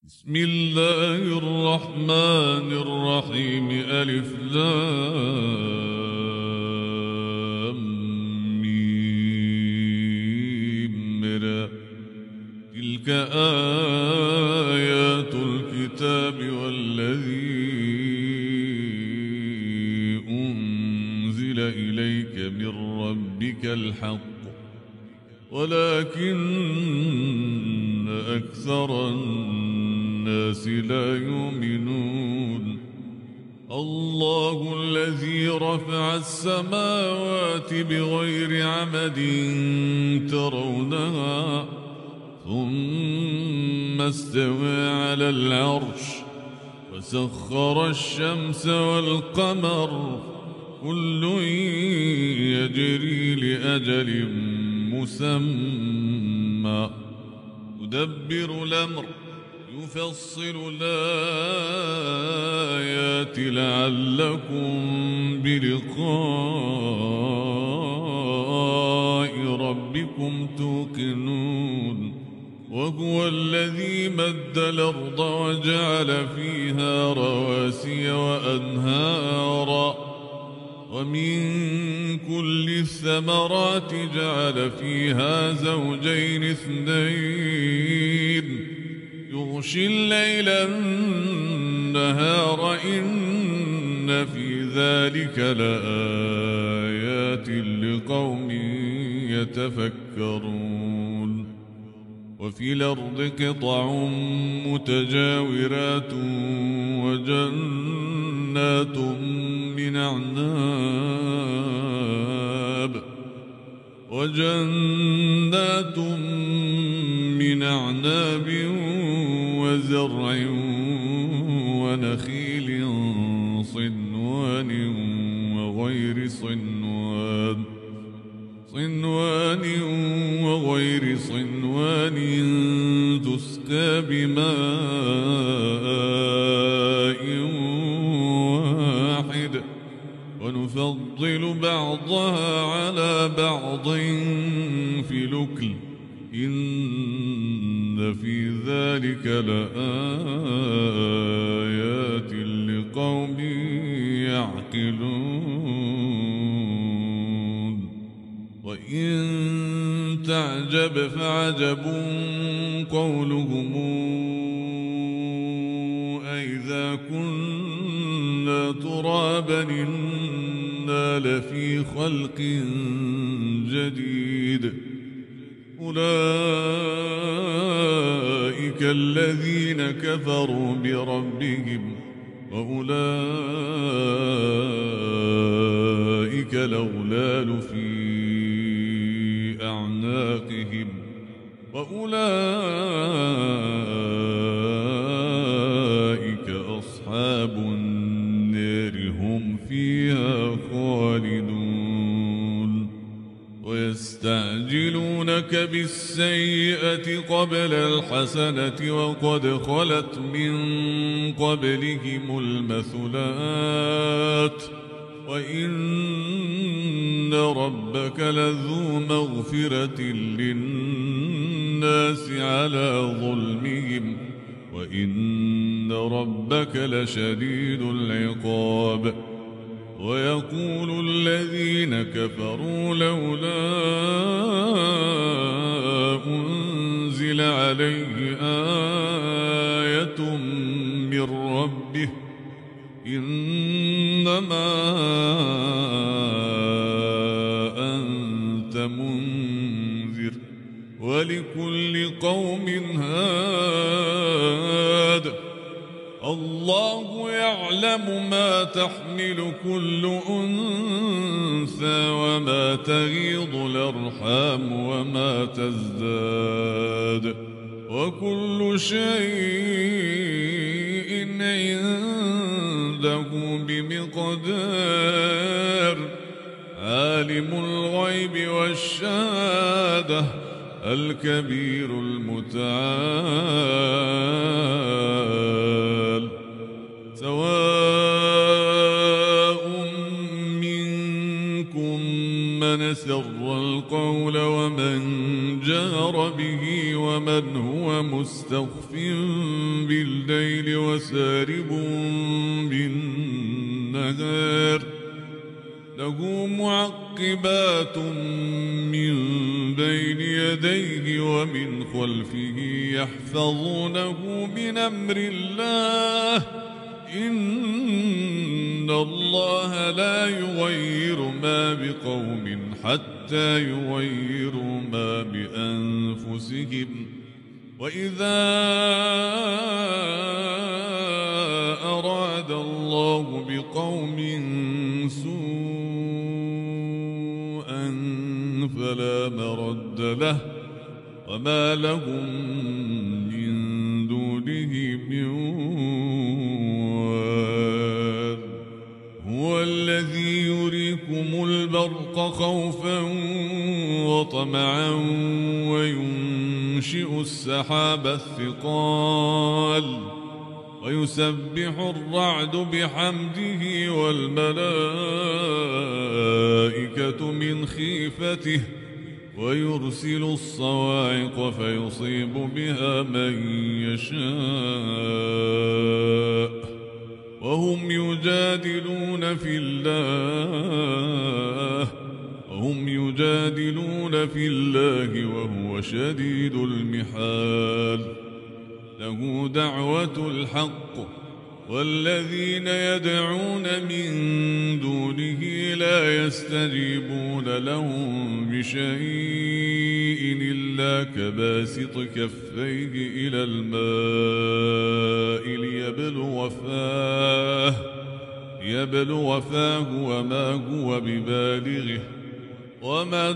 بسم الله الرحمن الرحيم. ألف لام ميم را. تلك آيات الكتاب والذي أنزل إليك من ربك الحق ولكن أكثر الناس لا يؤمنون. الله الذي رفع السماوات بغير عمد ترونها ثم استوى على العرش وسخر الشمس والقمر كل يجري لأجل مسمى يدبر الأمر يفصل الآيات لعلكم بلقاء ربكم توقنون. وهو الذي مد الأرض وجعل فيها رواسي وأنهارا ومن كل الثمرات جعل فيها زوجين اثنين يغشي الليل النهار إن في ذلك لآيات لقوم يتفكرون. وفي الأرض قطع متجاورات وجنات من أعناب وزرع ونخيل صنوان وغير صنوان تسقى بماء واحد ونفضل بعضها على بعض في الأكل إن في ذلك لآيات لقوم يعقلون. وإن تعجب فعجب قولهم أئذا كنا ترابا إنا لفي خلق جديد. أولئك الذين كفروا بربهم وأولئك الأغلال في أعناقهم وأولئك أصحاب النار هم فيها خالدون. ويستعجلونك بالسيئة قبل الحسنة وقد خلت من قبلهم المثلات وإن ربك لذو مغفرة للناس على ظلمهم وإن ربك لشديد العقاب. ويقول الذين كفروا لولا أنزل عليه آية من ربه إنما أنت منذر ولكل قوم هاد. الله يعلم ما تحمل كل أنثى وما تغيض الأرحام وما تزداد وكل شيء عنده بمقدار. عالم الغيب والشهادة الكبير المتعال. سواء منكم من سر القول ومن جهر به ومن هو مستخف بالليل وسارب بالنهار له معقبات من بين يديه ومن خلفه يحفظونه من أمر الله إن الله لا يغير ما بقوم حتى يغيروا ما بأنفسهم وإذا أراد الله بقوم سوءا فلا مرد له وما لهم من دونه من وال هو الذي يريكم البرق خوفا وطمعا وينشئ السحاب الثقال ويسبح الرعد بحمده والملائكة من خيفته ويرسل الصواعق فيصيب بها من يشاء وهم يجادلون في الله وهو شديد المحال له دعوة الحق والذين يدعون من دونه لا يستجيبون لهم بشيء إلا كباسط كفيه إلى الماء ليبلغ فاه وما هو ببالغه وما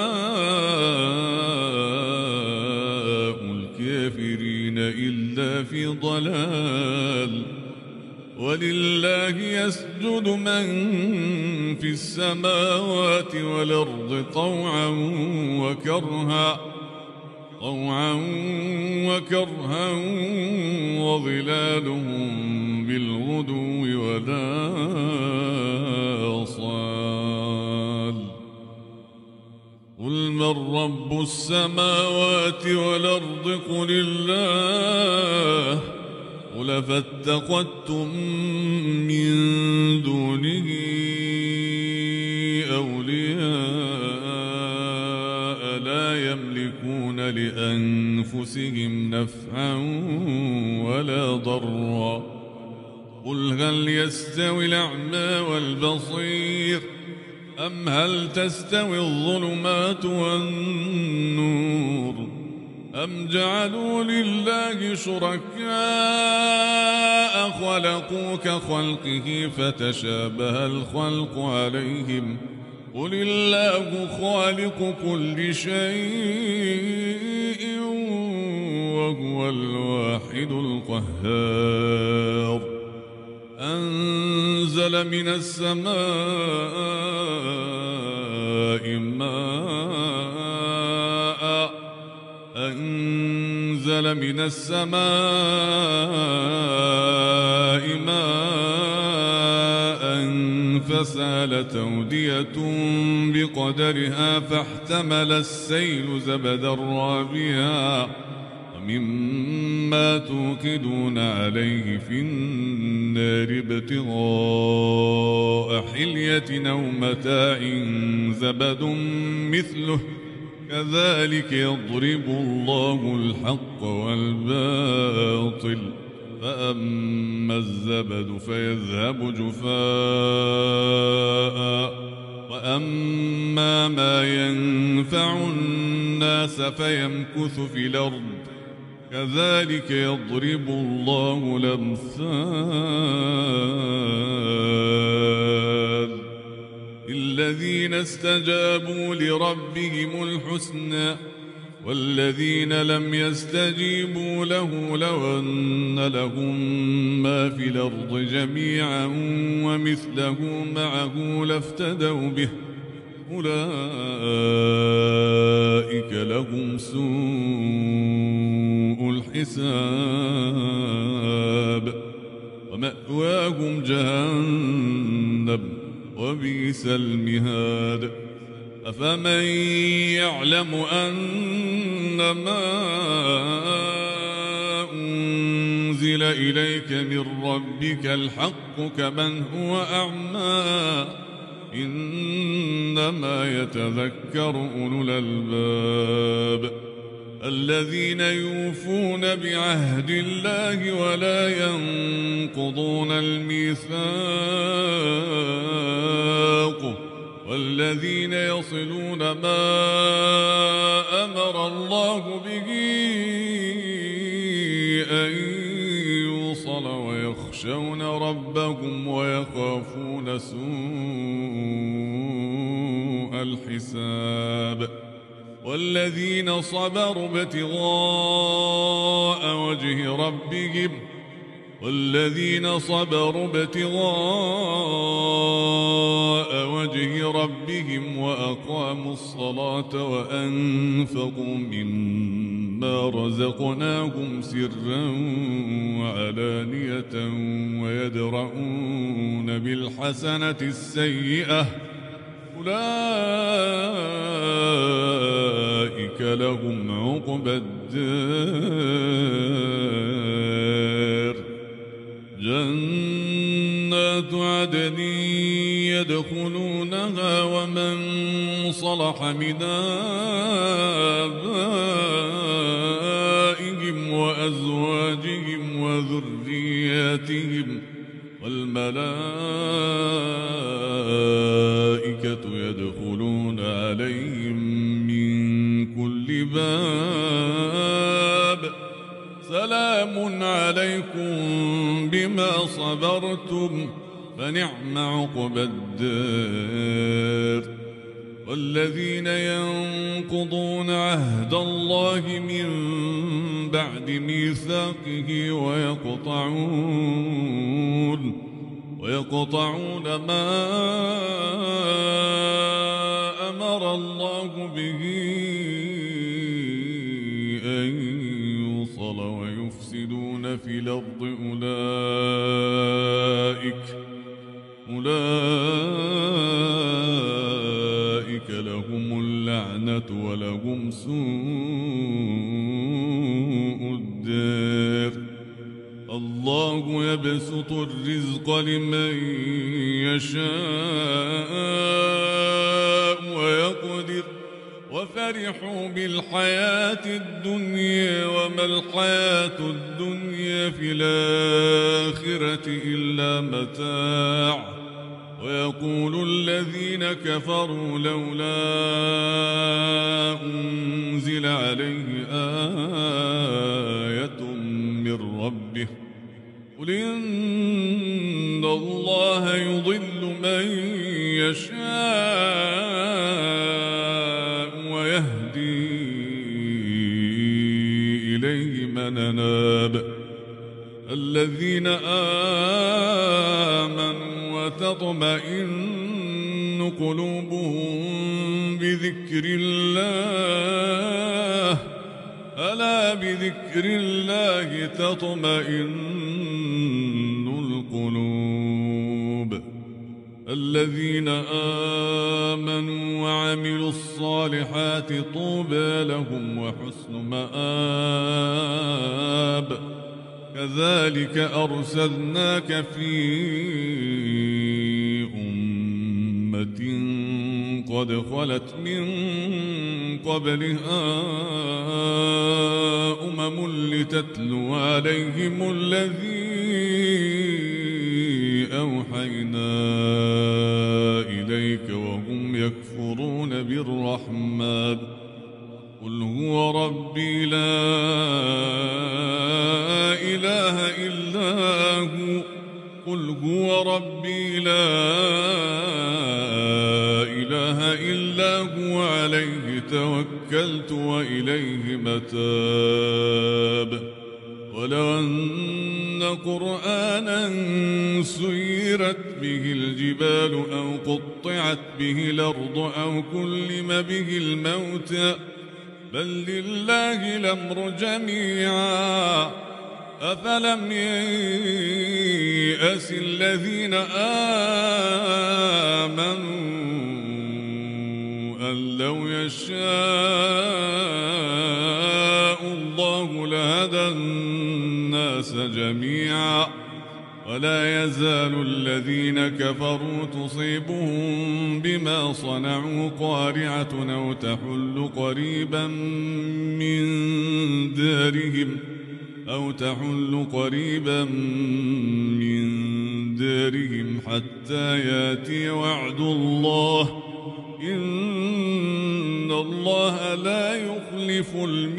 دعاء الكافرين إلا في ضلال ولله يسجد من في السماوات والأرض طوعا وكرها وظلالهم بالغدو والآصال قل من رب السماوات والأرض قل الله قل فاتخذتم من دونه أولياء لا يملكون لأنفسهم نفعا ولا ضرا قل هل يستوي الأعمى والبصير أم هل تستوي الظلمات والنور أم جعلوا لله شركاء خلقوا كخلقه فتشابه الخلق عليهم قل الله خالق كل شيء وهو الواحد القهار أنزل من السماء ماء فسالت أودية بقدرها فاحتمل السيل زبدا رابيا ومما توقدون عليه في النار ابتغاء حلية أو متاع زبد مثله كذلك يضرب الله الحق والباطل فأما الزبد فيذهب جفاء وأما ما ينفع الناس فيمكث في الأرض كذلك يضرب الله الأمثال الذين استجابوا لربهم الحسنى والذين لم يستجيبوا له لو أن لهم ما في الأرض جميعا ومثله معه لافتدوا به أولئك لهم سوء الحساب ومأواهم جهنم وبئس المهاد أفمن يعلم أنما أنزل إليك من ربك الحق كمن هو أعمى إنما يتذكر أولو الألباب الذين يوفون بعهد الله ولا ينقضون الميثاق والذين يصلون ما أمر الله به أن يوصل ويخشون ربهم ويخافون سوء الحساب والذين صبروا ابتغاء وجه ربهم وأقاموا الصلاة وأنفقوا مما رزقناهم سرا وعلانية ويدرؤون بالحسنة السيئة أولئك لهم عقبى الدار جنات عدن يدخلونها ومن صلح من آبائهم وأزواجهم وذرياتهم والملائكة يدخلون عليهم من كل باب سلام عليكم بما صبرتم فنعم عقبى الدار والذين ينقضون عهد الله من بعد ميثاقه ويقطعون ما أمر الله به أن يوصل ويفسدون في الأرض أولئك لهم اللعنة ولهم سوء الدار الله يبسط الرزق لمن يشاء ويقدر وفرحوا بالحياة الدنيا وما الحياة الدنيا في الآخرة إلا متاع ويقول الذين كفروا لولا أنزل عليه آية من ربه قل إن الله يضل من يشاء ويهدي إليه من أناب الذين آمنوا وتطمئن قلوبهم بذكر الله ألا بذكر الله تطمئن القلوب الذين آمنوا وعملوا الصالحات طوبى لهم وحسن مآب كذلك أرسلناك في أمة قد خلت من قبلها لتتلو عليهم الذي أوحينا إليك وهم يكفرون بالرحمن قل هو ربي لا إله إلا هو قل هو ربي لا إله إلا هو عليه توكلت وإليه متاب ولو أن قرآنا سيرت به الجبال أو قطعت به الأرض أو كلم به الموتى بل لله الأمر جميعا أفلم ييأس الذين آمنوا أن لو يشاء الله لهدى الناس الناس جميعا ولا يزال الذين كفروا تصيبهم بما صنعوا قارعة أو تحل قريبا من دارهم حتى ياتي وعد الله إن الله لا يخلف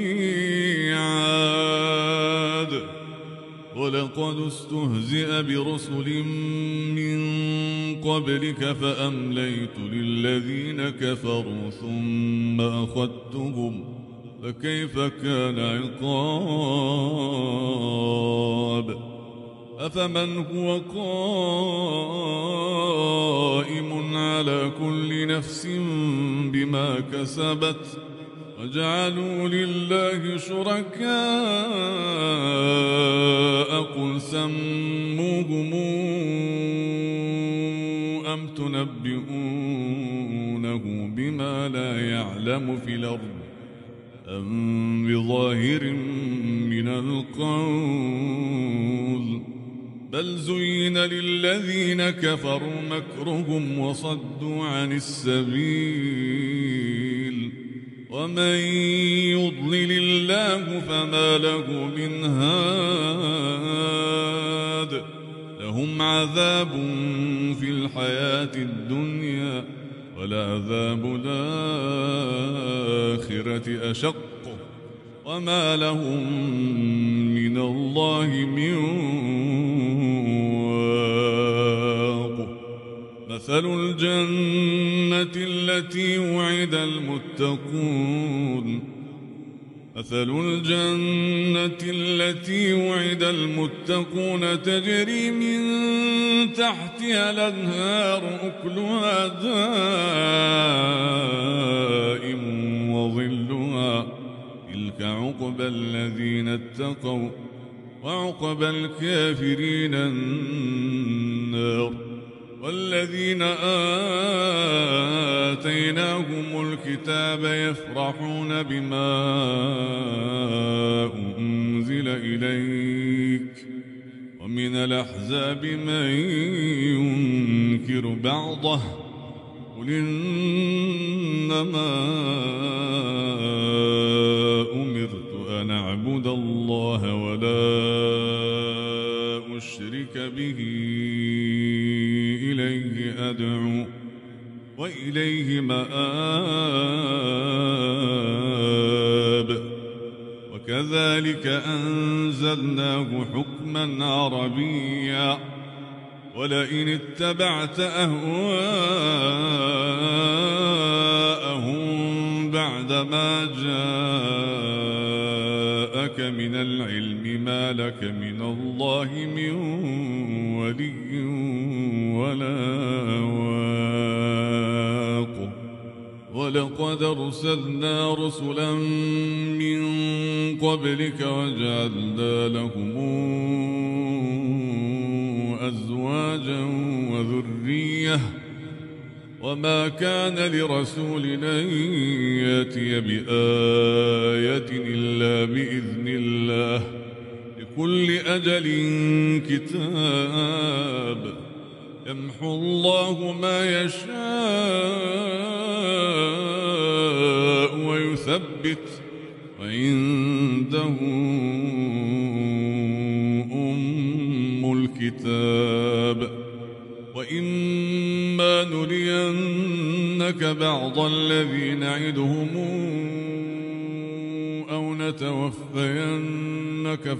الميعاد ولقد استهزئ برسل من قبلك فأمليت للذين كفروا ثم أخذتهم فكيف كان عقاب أفمن هو قائم على كل نفس بما كسبت وجعلوا لله شركاء قل سموهم أم تنبئونه بما لا يعلم في الأرض أم بظاهر من القول بل زين للذين كفروا مكرهم وصدوا عن السبيل ومن يضلل الله فما له من هاد لهم عذاب في الحياة الدنيا ولعذاب الآخرة أشق وما لهم من الله من واق مثل الجنة التي وعد المتقون تجري من تحتها الأنهار أكلها دائم وظلها تلك عقبى الذين اتقوا وعقبى الكافرين النار والذين آتيناهم الكتاب يفرحون بما أنزل إليك ومن الأحزاب من ينكر بعضه قل إنما أمرت أن أعبد الله ولا أشرك به إليه أدعو وإليه مآب وكذلك أنزلناه حكما عربيا ولئن اتبعت أهواءهم بعدما جاءك من العلم ما لك من الله من ولي ولا واق ولقد أرسلنا رسلا من قبلك وجعلنا لهم أزواجا وذرية وما كان لرسول أن يأتي بآية إلا بإذن الله لكل أجل كتاب يمحو الله ما يشاء ويثبت وعنده أم الكتاب وإما نرينك بعض الذي نعدهم أو نتوفينك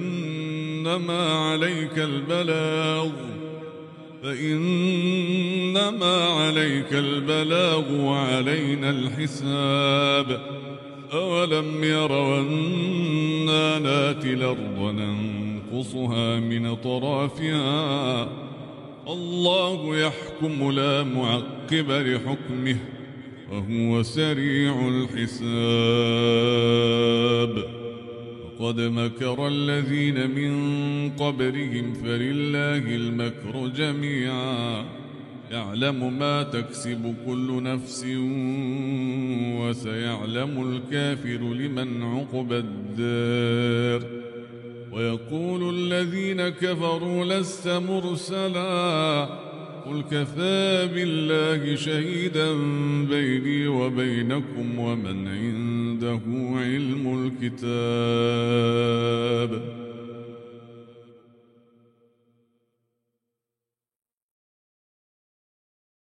فإنما عليك البلاغ وعلينا الحساب أولم يروا أنا ناتي الأرض ننقصها من أطرافها الله يحكم لا معقب لحكمه وهو سريع الحساب وقد مكر الذين من قبلهم فلله المكر جميعا يعلم ما تكسب كل نفس وسيعلم الكافر لمن عقبى الدار ويقول الذين كفروا لست مرسلا قل كفى بالله شهيدا بيني وبينكم ومن عنده علم الكتاب